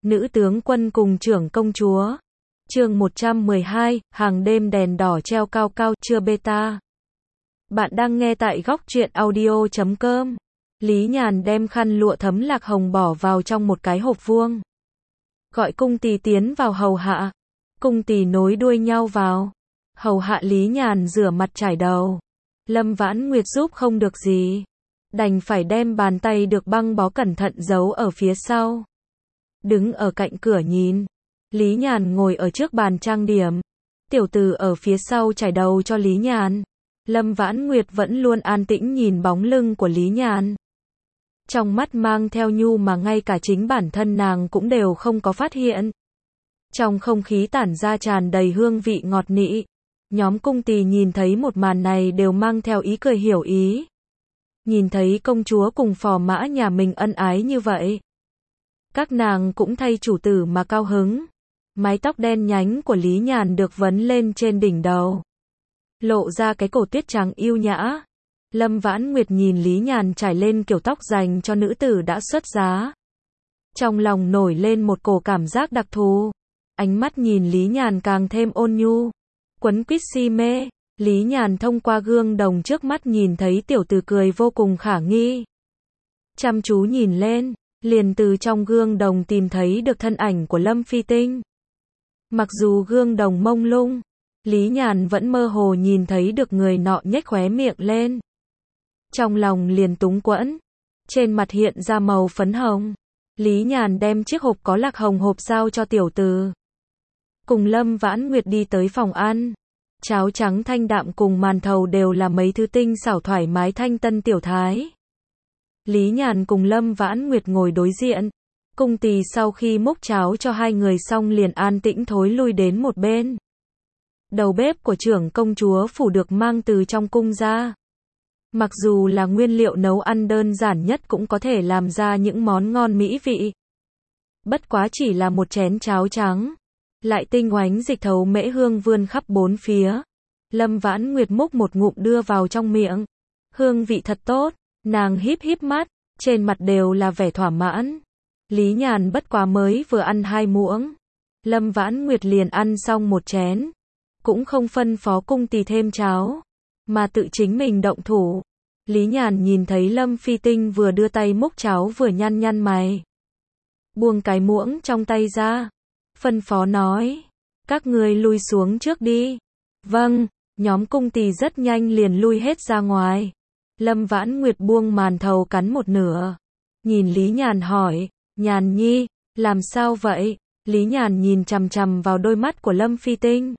Nữ tướng quân cùng trưởng công chúa. Chương 112, hàng đêm đèn đỏ treo cao cao, chưa beta. Bạn đang nghe tại góc truyện audio.com. Lý Nhàn đem khăn lụa thấm lạc hồng bỏ vào trong một cái hộp vuông. Gọi cung tỳ tiến vào hầu hạ. Cung tỳ nối đuôi nhau vào. Hầu hạ Lý Nhàn rửa mặt trải đầu. Lâm Vãn Nguyệt giúp không được gì. Đành phải đem bàn tay được băng bó cẩn thận giấu ở phía sau. Đứng ở cạnh cửa nhìn. Lý Nhàn ngồi ở trước bàn trang điểm. Tiểu Từ ở phía sau trải đầu cho Lý Nhàn. Lâm Vãn Nguyệt vẫn luôn an tĩnh nhìn bóng lưng của Lý Nhàn. Trong mắt mang theo nhu mà ngay cả chính bản thân nàng cũng đều không có phát hiện. Trong không khí tản ra tràn đầy hương vị ngọt nị. Nhóm cung tỳ nhìn thấy một màn này đều mang theo ý cười hiểu ý. Nhìn thấy công chúa cùng phò mã nhà mình ân ái như vậy. Các nàng cũng thay chủ tử mà cao hứng. Mái tóc đen nhánh của Lý Nhàn được vấn lên trên đỉnh đầu. Lộ ra cái cổ tuyết trắng yêu nhã. Lâm Vãn Nguyệt nhìn Lý Nhàn trải lên kiểu tóc dành cho nữ tử đã xuất giá. Trong lòng nổi lên một cổ cảm giác đặc thù. Ánh mắt nhìn Lý Nhàn càng thêm ôn nhu. Quấn quýt si mê. Lý Nhàn thông qua gương đồng trước mắt nhìn thấy tiểu tử cười vô cùng khả nghi. Chăm chú nhìn lên, liền từ trong gương đồng tìm thấy được thân ảnh của Lâm Phi Tinh. Mặc dù gương đồng mông lung, Lý Nhàn vẫn mơ hồ nhìn thấy được người nọ nhếch khóe miệng lên. Trong lòng liền túng quẫn, trên mặt hiện ra màu phấn hồng. Lý Nhàn đem chiếc hộp có lạc hồng hộp giao cho tiểu tử. Cùng Lâm Vãn Nguyệt đi tới phòng ăn. Cháo trắng thanh đạm cùng màn thầu đều là mấy thứ tinh xảo thoải mái thanh tân tiểu thái. Lý Nhàn cùng Lâm Vãn Nguyệt ngồi đối diện. Cung tỳ sau khi múc cháo cho hai người xong liền an tĩnh thối lui đến một bên. Đầu bếp của trưởng công chúa phủ được mang từ trong cung ra. Mặc dù là nguyên liệu nấu ăn đơn giản nhất cũng có thể làm ra những món ngon mỹ vị. Bất quá chỉ là một chén cháo trắng. Lại tinh oánh dịch thấu mễ hương vươn khắp bốn phía. Lâm Vãn Nguyệt múc một ngụm đưa vào trong miệng. Hương vị thật tốt, nàng híp híp mắt, trên mặt đều là vẻ thỏa mãn. Lý Nhàn bất quá mới vừa ăn 2 muỗng. Lâm Vãn Nguyệt liền ăn xong một chén. Cũng không phân phó cung tỳ thêm cháo, mà tự chính mình động thủ. Lý Nhàn nhìn thấy Lâm Phi Tinh vừa đưa tay múc cháo vừa nhăn nhăn mày. Buông cái muỗng trong tay ra. Phân phó nói, các ngươi lui xuống trước đi. Vâng, nhóm cung tỳ rất nhanh liền lui hết ra ngoài. Lâm Vãn Nguyệt buông màn thầu cắn một nửa. Nhìn Lý Nhàn hỏi, Nhàn nhi, làm sao vậy? Lý Nhàn nhìn chằm chằm vào đôi mắt của Lâm Phi Tinh.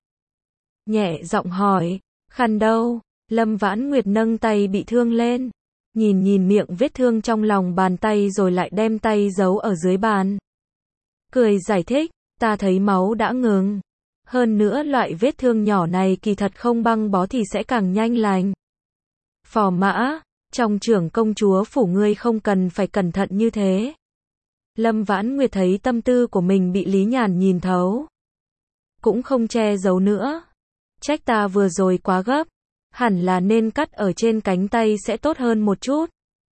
Nhẹ giọng hỏi, khăn đâu? Lâm Vãn Nguyệt nâng tay bị thương lên. Nhìn miệng vết thương trong lòng bàn tay rồi lại đem tay giấu ở dưới bàn. Cười giải thích. Ta thấy máu đã ngừng. Hơn nữa loại vết thương nhỏ này kỳ thật không băng bó thì sẽ càng nhanh lành. Phò mã, trong trưởng công chúa phủ ngươi không cần phải cẩn thận như thế. Lâm Vãn Nguyệt thấy tâm tư của mình bị Lý Nhàn nhìn thấu. Cũng không che giấu nữa. Trách ta vừa rồi quá gấp. Hẳn là nên cắt ở trên cánh tay sẽ tốt hơn một chút.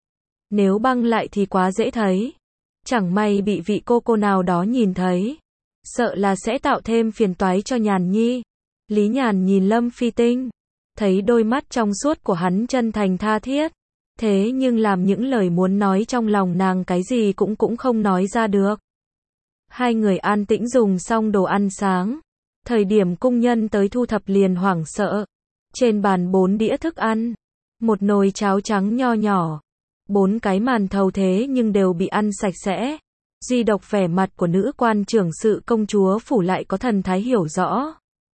Nếu băng lại thì quá dễ thấy. Chẳng may bị vị cô nào đó nhìn thấy. Sợ là sẽ tạo thêm phiền toái cho Nhàn nhi. Lý Nhàn nhìn Lâm Phi Tinh. Thấy đôi mắt trong suốt của hắn chân thành tha thiết. Thế nhưng làm những lời muốn nói trong lòng nàng cái gì cũng không nói ra được. Hai người an tĩnh dùng xong đồ ăn sáng. Thời điểm cung nhân tới thu thập liền hoảng sợ. Trên bàn 4 đĩa thức ăn. Một nồi cháo trắng nho nhỏ. 4 cái màn thầu thế nhưng đều bị ăn sạch sẽ. Duy độc vẻ mặt của nữ quan trưởng sự công chúa phủ lại có thần thái hiểu rõ.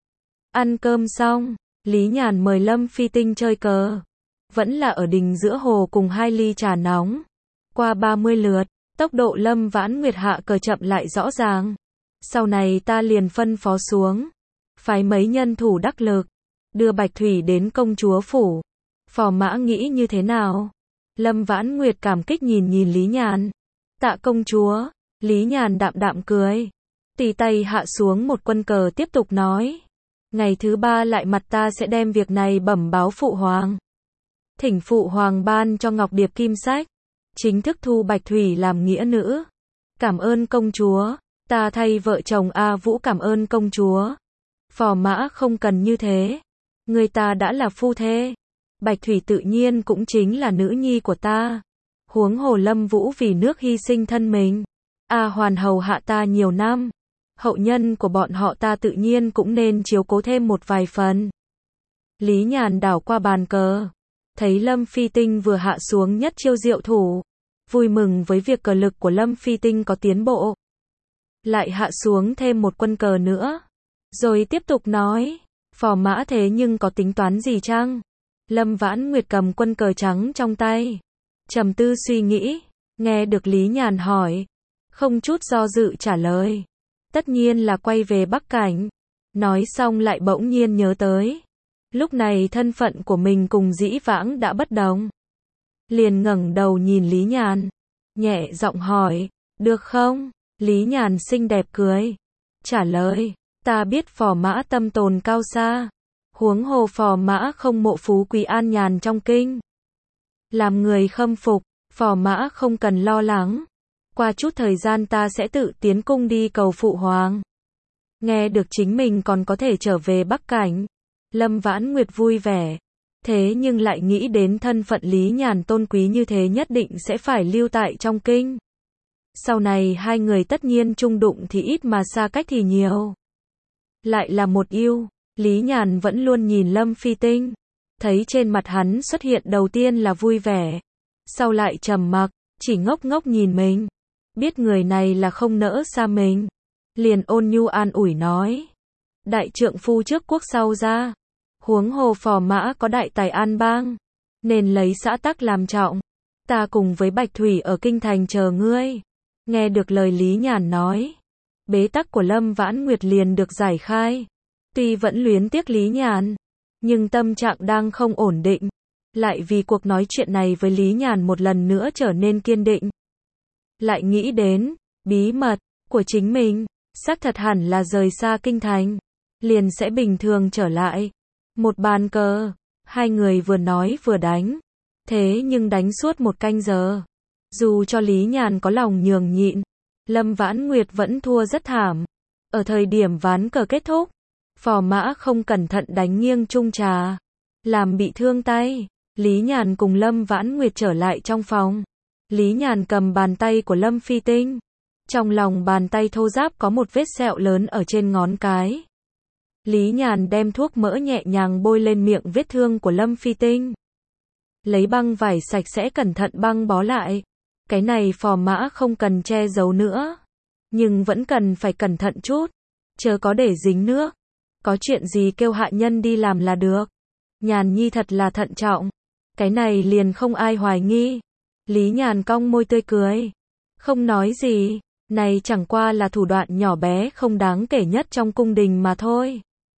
Ăn cơm xong, Lý Nhàn mời Lâm Phi Tinh chơi cờ. Vẫn là ở đình giữa hồ cùng 2 ly trà nóng. Qua 30 lượt, tốc độ Lâm Vãn Nguyệt hạ cờ chậm lại rõ ràng. Sau này ta liền phân phó xuống. Phái mấy nhân thủ đắc lực. Đưa Bạch Thủy đến công chúa phủ. Phò mã nghĩ như thế nào? Lâm Vãn Nguyệt cảm kích nhìn Lý Nhàn. Tạ công chúa. Lý Nhàn đạm đạm cười. Tì tay hạ xuống một quân cờ tiếp tục nói. Ngày thứ 3 lại mặt ta sẽ đem việc này bẩm báo phụ hoàng. Thỉnh phụ hoàng ban cho Ngọc Điệp Kim Sách. Chính thức thu Bạch Thủy làm nghĩa nữ. Cảm ơn công chúa. Ta thay vợ chồng A Vũ cảm ơn công chúa. Phò mã không cần như thế. Người ta đã là phu thê. Bạch Thủy tự nhiên cũng chính là nữ nhi của ta. Huống hồ Lâm Vũ vì nước hy sinh thân mình. A Hoàn hầu hạ ta nhiều năm. Hậu nhân của bọn họ ta tự nhiên cũng nên chiếu cố thêm một vài phần. Lý Nhàn đảo qua bàn cờ. Thấy Lâm Phi Tinh vừa hạ xuống nhất chiêu diệu thủ. Vui mừng với việc cờ lực của Lâm Phi Tinh có tiến bộ. Lại hạ xuống thêm một quân cờ nữa. Rồi tiếp tục nói. Phò mã thế nhưng có tính toán gì chăng? Lâm Vãn Nguyệt cầm quân cờ trắng trong tay. Trầm tư suy nghĩ. Nghe được Lý Nhàn hỏi. Không chút do dự trả lời. Tất nhiên là quay về Bắc Cảnh. Nói xong lại bỗng nhiên nhớ tới. Lúc này thân phận của mình cùng dĩ vãng đã bất đồng. Liền ngẩng đầu nhìn Lý Nhàn. Nhẹ giọng hỏi. Được không? Lý Nhàn xinh đẹp cười. Trả lời. Ta biết phò mã tâm tồn cao xa. Huống hồ phò mã không mộ phú quý an nhàn trong kinh. Làm người khâm phục. Phò mã không cần lo lắng. Qua chút thời gian ta sẽ tự tiến cung đi cầu phụ hoàng. Nghe được chính mình còn có thể trở về Bắc Cảnh. Lâm Vãn Nguyệt vui vẻ. Thế nhưng lại nghĩ đến thân phận Lý Nhàn tôn quý như thế nhất định sẽ phải lưu tại trong kinh. Sau này hai người tất nhiên chung đụng thì ít mà xa cách thì nhiều. Lại là một yêu. Lý Nhàn vẫn luôn nhìn Lâm Phi Tinh. Thấy trên mặt hắn xuất hiện đầu tiên là vui vẻ. Sau lại trầm mặc, chỉ ngốc ngốc nhìn mình. Biết người này là không nỡ xa mình. Liền ôn nhu an ủi nói. Đại trượng phu trước quốc sau gia. Huống hồ phò mã có đại tài an bang. Nên lấy xã tắc làm trọng. Ta cùng với Bạch Thủy ở kinh thành chờ ngươi. Nghe được lời Lý Nhàn nói. Bế tắc của Lâm Vãn Nguyệt liền được giải khai. Tuy vẫn luyến tiếc Lý Nhàn. Nhưng tâm trạng đang không ổn định. Lại vì cuộc nói chuyện này với Lý Nhàn một lần nữa trở nên kiên định. Lại nghĩ đến bí mật của chính mình. Xác thật hẳn là rời xa kinh thành. Liền sẽ bình thường trở lại. Một bàn cờ. Hai người vừa nói vừa đánh. Thế nhưng đánh suốt một canh giờ. Dù cho Lý Nhàn có lòng nhường nhịn. Lâm Vãn Nguyệt vẫn thua rất thảm. Ở thời điểm ván cờ kết thúc. Phò mã không cẩn thận đánh nghiêng chung trà. Làm bị thương tay. Lý Nhàn cùng Lâm Vãn Nguyệt trở lại trong phòng. Lý Nhàn cầm bàn tay của Lâm Phi Tinh. Trong lòng bàn tay thô ráp có một vết sẹo lớn ở trên ngón cái. Lý Nhàn đem thuốc mỡ nhẹ nhàng bôi lên miệng vết thương của Lâm Phi Tinh. Lấy băng vải sạch sẽ cẩn thận băng bó lại. Cái này phò mã không cần che giấu nữa. Nhưng vẫn cần phải cẩn thận chút. Chớ có để dính nước. Có chuyện gì kêu hạ nhân đi làm là được. Nhàn nhi thật là thận trọng. Cái này liền không ai hoài nghi. Lý Nhàn cong môi tươi cười. Không nói gì. Này chẳng qua là thủ đoạn nhỏ bé không đáng kể nhất trong cung đình mà thôi.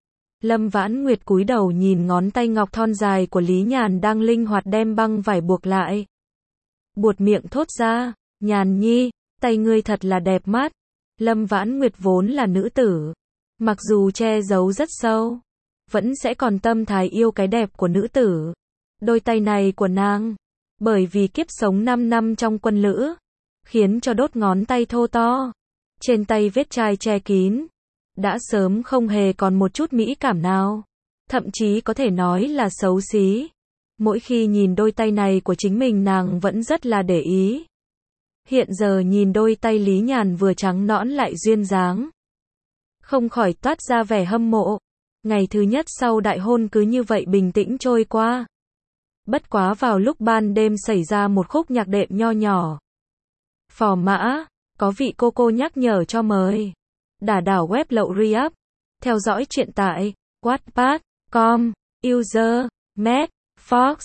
Lâm Vãn Nguyệt cúi đầu nhìn ngón tay ngọc thon dài của Lý Nhàn đang linh hoạt đem băng vải buộc lại. Buột miệng thốt ra. Nhàn nhi, tay ngươi thật là đẹp mắt. Lâm Vãn Nguyệt vốn là nữ tử. Mặc dù che giấu rất sâu. Vẫn sẽ còn tâm thái yêu cái đẹp của nữ tử. Đôi tay này của nàng. Bởi vì kiếp sống 5 năm trong quân lữ. Khiến cho đốt ngón tay thô to. Trên tay vết chai che kín. Đã sớm không hề còn một chút mỹ cảm nào. Thậm chí có thể nói là xấu xí. Mỗi khi nhìn đôi tay này của chính mình nàng vẫn rất là để ý. Hiện giờ nhìn đôi tay Lý Nhàn vừa trắng nõn lại duyên dáng. Không khỏi toát ra vẻ hâm mộ. Ngày thứ nhất sau đại hôn cứ như vậy bình tĩnh trôi qua. Bất quá vào lúc ban đêm xảy ra một khúc nhạc đệm nho nhỏ. Phò mã, có vị cô nhắc nhở cho mời. Đả đảo web lậu re-up. Theo dõi chuyện tại wattpad.com. User Matt Fox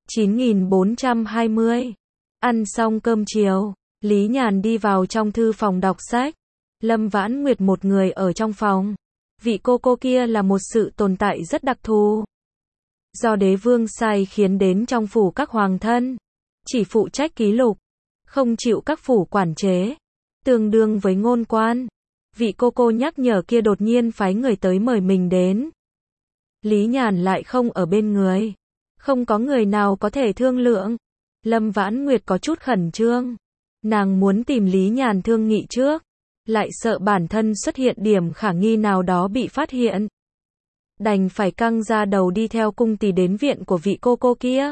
9420. Ăn xong cơm chiều, Lý Nhàn đi vào trong thư phòng đọc sách. Lâm Vãn Nguyệt một người ở trong phòng. Vị cô kia là một sự tồn tại rất đặc thù. Do đế vương sai khiến đến trong phủ các hoàng thân. Chỉ phụ trách ký lục. Không chịu các phủ quản chế. Tương đương với ngôn quan. Vị cô nhắc nhở kia đột nhiên phái người tới mời mình đến. Lý Nhàn lại không ở bên người. Không có người nào có thể thương lượng. Lâm Vãn Nguyệt có chút khẩn trương. Nàng muốn tìm Lý Nhàn thương nghị trước. lại sợ bản thân xuất hiện điểm khả nghi nào đó bị phát hiện. Đành phải căng ra đầu đi theo cung tỷ đến viện của vị cô kia.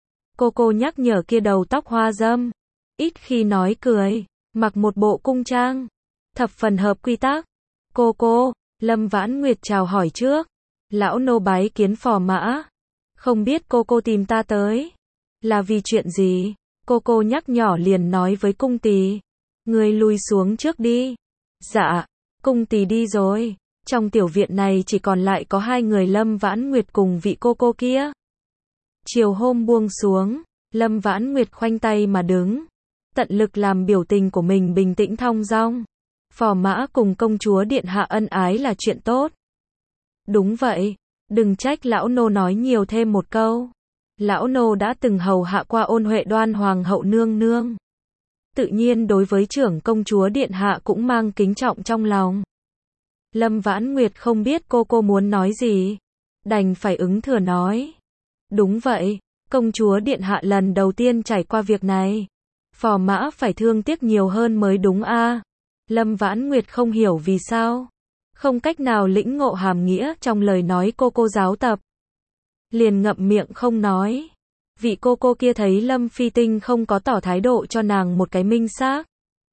Cô nhắc nhở kia đầu tóc hoa râm, ít khi nói cười, mặc một bộ cung trang, thập phần hợp quy tắc. Cô, Lâm Vãn Nguyệt chào hỏi trước. Lão nô bái kiến phò mã. Không biết cô tìm ta tới là vì chuyện gì? Cô nhắc nhỏ liền nói với cung tỳ. Người lui xuống trước đi. Dạ, cung tỳ đi rồi. Trong tiểu viện này chỉ còn lại có hai người Lâm Vãn Nguyệt cùng vị cô kia. Chiều hôm buông xuống, Lâm Vãn Nguyệt khoanh tay mà đứng, tận lực làm biểu tình của mình bình tĩnh thong dong. Phò mã cùng công chúa điện hạ ân ái là chuyện tốt. Đúng vậy, đừng trách lão nô nói nhiều thêm một câu. Lão nô đã từng hầu hạ qua Ôn Huệ Đoan hoàng hậu nương nương. Tự nhiên đối với trưởng công chúa điện hạ cũng mang kính trọng trong lòng. Lâm Vãn Nguyệt không biết cô muốn nói gì, đành phải ứng thừa nói. Đúng vậy, công chúa điện hạ lần đầu tiên trải qua việc này. Phò mã phải thương tiếc nhiều hơn mới đúng a. Lâm Vãn Nguyệt không hiểu vì sao, không cách nào lĩnh ngộ hàm nghĩa trong lời nói cô giáo tập. Liền ngậm miệng không nói. Vị cô kia thấy Lâm Phi Tinh không có tỏ thái độ cho nàng một cái minh xác.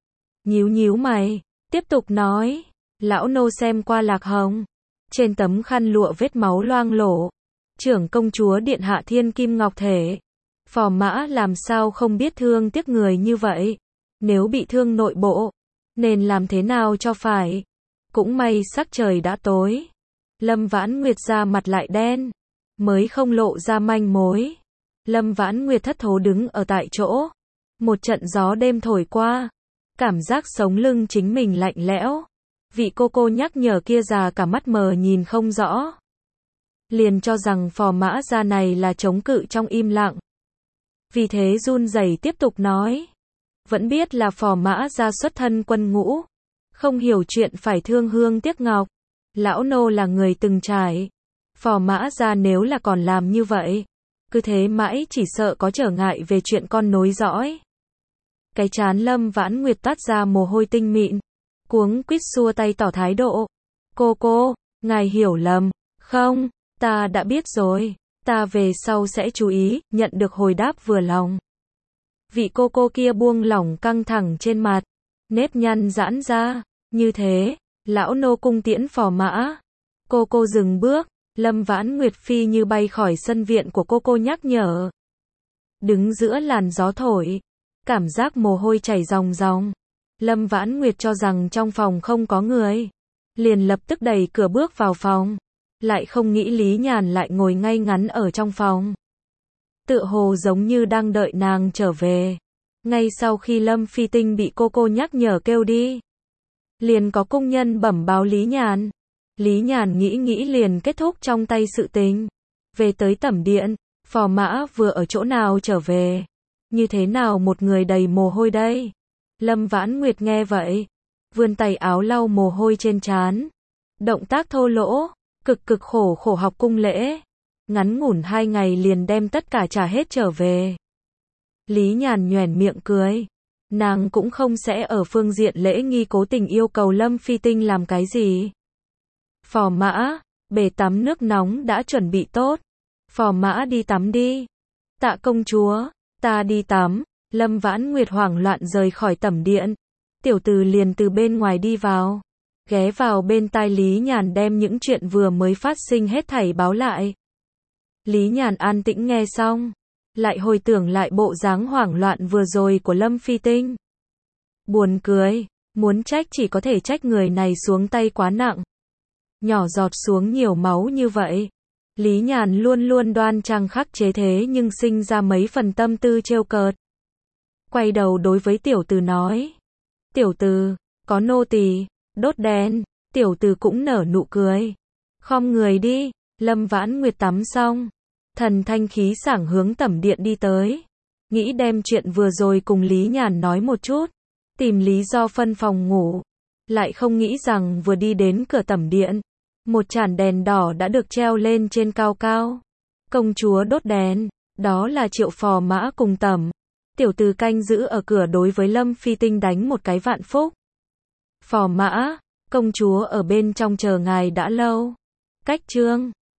Nhíu mày, tiếp tục nói. Lão nô xem qua lạc hồng. Trên tấm khăn lụa vết máu loang lổ. Trưởng công chúa điện hạ thiên kim ngọc thể. Phò mã làm sao không biết thương tiếc người như vậy. Nếu bị thương nội bộ, nên làm thế nào cho phải. Cũng may sắc trời đã tối. Lâm Vãn Nguyệt ra mặt lại đen, mới không lộ ra manh mối. Lâm Vãn Nguyệt thất thố đứng ở tại chỗ. Một trận gió đêm thổi qua, cảm giác sống lưng chính mình lạnh lẽo. Vị cô nhắc nhở kia già cả mắt mờ nhìn không rõ. Liền cho rằng phò mã gia này là chống cự trong im lặng. Vì thế run rẩy tiếp tục nói. Vẫn biết là phò mã gia xuất thân quân ngũ. Không hiểu chuyện phải thương hương tiếc ngọc. Lão nô là người từng trải. Phò mã gia nếu là còn làm như vậy, cứ thế mãi chỉ sợ có trở ngại về chuyện con nối dõi. Cái trán Lâm Vãn Nguyệt toát ra mồ hôi tinh mịn. Cuống quýt xua tay tỏ thái độ. Cô, ngài hiểu lầm. Không, ta đã biết rồi. Ta về sau sẽ chú ý, nhận được hồi đáp vừa lòng. Vị cô kia buông lỏng căng thẳng trên mặt. Nếp nhăn giãn ra. Như thế, lão nô cung tiễn phò mã. Cô dừng bước. Lâm Vãn Nguyệt phi như bay khỏi sân viện của cô nhắc nhở. Đứng giữa làn gió thổi. Cảm giác mồ hôi chảy ròng ròng. Lâm Vãn Nguyệt cho rằng trong phòng không có người. Liền lập tức đẩy cửa bước vào phòng. Lại không nghĩ Lý Nhàn lại ngồi ngay ngắn ở trong phòng. Tựa hồ giống như đang đợi nàng trở về. Ngay sau khi Lâm Phi Tinh bị cô nhắc nhở kêu đi, liền có cung nhân bẩm báo Lý Nhàn. Lý Nhàn nghĩ liền kết thúc trong tay sự tình. Về tới tẩm điện, phò mã vừa ở chỗ nào trở về. Như thế nào một người đầy mồ hôi đây? Lâm Vãn Nguyệt nghe vậy, vươn tay áo lau mồ hôi trên trán. Động tác thô lỗ, cực khổ học cung lễ. Ngắn ngủn 2 ngày liền đem tất cả trả hết trở về. Lý Nhàn nhoẻn miệng cười. Nàng cũng không sẽ ở phương diện lễ nghi cố tình yêu cầu Lâm Phi Tinh làm cái gì. Phò mã, bể tắm nước nóng đã chuẩn bị tốt. Phò mã đi tắm đi. Tạ công chúa, ta đi tắm. Lâm Vãn Nguyệt hoảng loạn rời khỏi tẩm điện. Tiểu từ liền từ bên ngoài đi vào. Ghé vào bên tai Lý Nhàn đem những chuyện vừa mới phát sinh hết thảy báo lại. Lý Nhàn an tĩnh nghe xong. Lại hồi tưởng lại bộ dáng hoảng loạn vừa rồi của Lâm Phi Tinh. Buồn cười, muốn trách chỉ có thể trách người này xuống tay quá nặng. Nhỏ giọt xuống nhiều máu như vậy. Lý Nhàn luôn đoan trang khắc chế thế nhưng sinh ra mấy phần tâm tư trêu cợt. Quay đầu đối với tiểu từ nói. Tiểu từ, có nô tỳ, đốt đèn. Tiểu từ cũng nở nụ cười. Khom người đi. Lâm Vãn Nguyệt tắm xong, thần thanh khí sảng hướng tẩm điện đi tới. Nghĩ đem chuyện vừa rồi cùng Lý Nhàn nói một chút. Tìm lý do phân phòng ngủ. Lại không nghĩ rằng vừa đi đến cửa tẩm điện, một chản đèn đỏ đã được treo lên trên cao cao. Công chúa đốt đèn. Đó là Triệu phò mã cùng tẩm. Tiểu từ canh giữ ở cửa đối với Lâm Phi Tinh đánh một cái vạn phúc. Phò mã, công chúa ở bên trong chờ ngài đã lâu. Cách chương